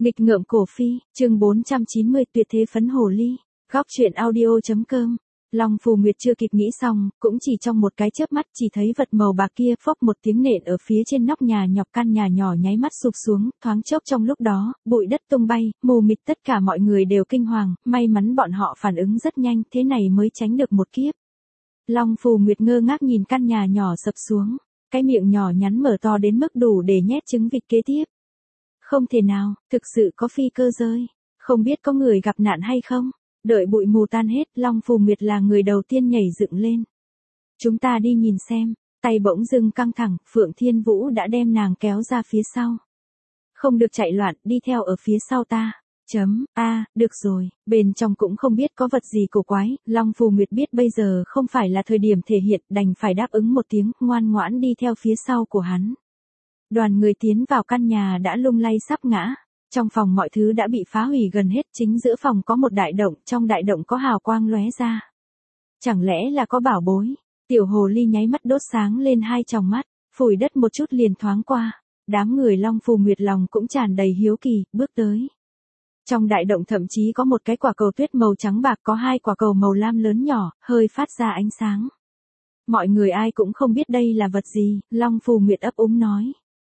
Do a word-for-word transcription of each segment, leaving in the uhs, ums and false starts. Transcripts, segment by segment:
Nghịch ngợm cổ phi, chương bốn trăm chín mươi tuyệt thế phấn hồ ly. Góc truyện audio.com. Long Phù Nguyệt chưa kịp nghĩ xong, cũng chỉ trong một cái chớp mắt chỉ thấy vật màu bạc kia phốc một tiếng nện ở phía trên nóc nhà, nhọc căn nhà nhỏ nháy mắt sụp xuống, thoáng chốc trong lúc đó, bụi đất tung bay, mù mịt, tất cả mọi người đều kinh hoàng, may mắn bọn họ phản ứng rất nhanh, thế này mới tránh được một kiếp. Long Phù Nguyệt ngơ ngác nhìn căn nhà nhỏ sập xuống, cái miệng nhỏ nhắn mở to đến mức đủ để nhét trứng vịt kế tiếp. Không thể nào, thực sự có phi cơ rơi, không biết có người gặp nạn hay không. Đợi bụi mù tan hết, Long Phù Nguyệt là người đầu tiên nhảy dựng lên. Chúng ta đi nhìn xem, tay bỗng dưng căng thẳng, Phượng Thiên Vũ đã đem nàng kéo ra phía sau. Không được chạy loạn, đi theo ở phía sau ta. Chấm, a, à, được rồi, bên trong cũng không biết có vật gì cổ quái, Long Phù Nguyệt biết bây giờ không phải là thời điểm thể hiện, đành phải đáp ứng một tiếng, ngoan ngoãn đi theo phía sau của hắn. Đoàn người tiến vào căn nhà đã lung lay sắp ngã. Trong phòng mọi thứ đã bị phá hủy gần hết, chính giữa phòng có một đại động, trong đại động có hào quang lóe ra. Chẳng lẽ là có bảo bối? Tiểu hồ ly nháy mắt đốt sáng lên hai tròng mắt, phủi đất một chút liền thoáng qua. Đám người Long Phù Nguyệt lòng cũng tràn đầy hiếu kỳ, bước tới. Trong đại động thậm chí có một cái quả cầu tuyết màu trắng bạc, có hai quả cầu màu lam lớn nhỏ, hơi phát ra ánh sáng. Mọi người ai cũng không biết đây là vật gì, Long Phù Nguyệt ấp úng nói.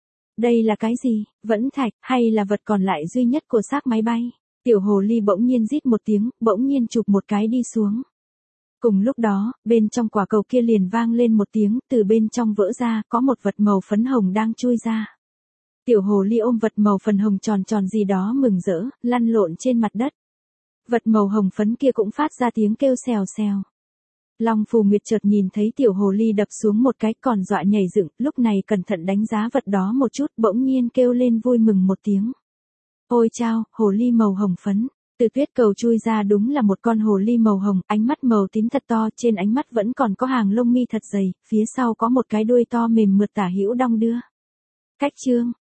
Đây là cái gì, vẫn thạch, hay là vật còn lại duy nhất của xác máy bay? Tiểu hồ ly bỗng nhiên rít một tiếng, bỗng nhiên chụp một cái đi xuống. Cùng lúc đó, bên trong quả cầu kia liền vang lên một tiếng, từ bên trong vỡ ra, có một vật màu phấn hồng đang chui ra. Tiểu hồ ly ôm vật màu phần hồng tròn tròn gì đó mừng rỡ, lăn lộn trên mặt đất. Vật màu hồng phấn kia cũng phát ra tiếng kêu xèo xèo. Long Phù Nguyệt chợt nhìn thấy tiểu hồ ly đập xuống một cái, còn dọa nhảy dựng, lúc này cẩn thận đánh giá vật đó một chút, bỗng nhiên kêu lên vui mừng một tiếng. Ôi chao, hồ ly màu hồng phấn, từ tuyết cầu chui ra đúng là một con hồ ly màu hồng, ánh mắt màu tím thật to, trên ánh mắt vẫn còn có hàng lông mi thật dày, phía sau có một cái đuôi to mềm mượt tả hữu đong đưa. Cách chương,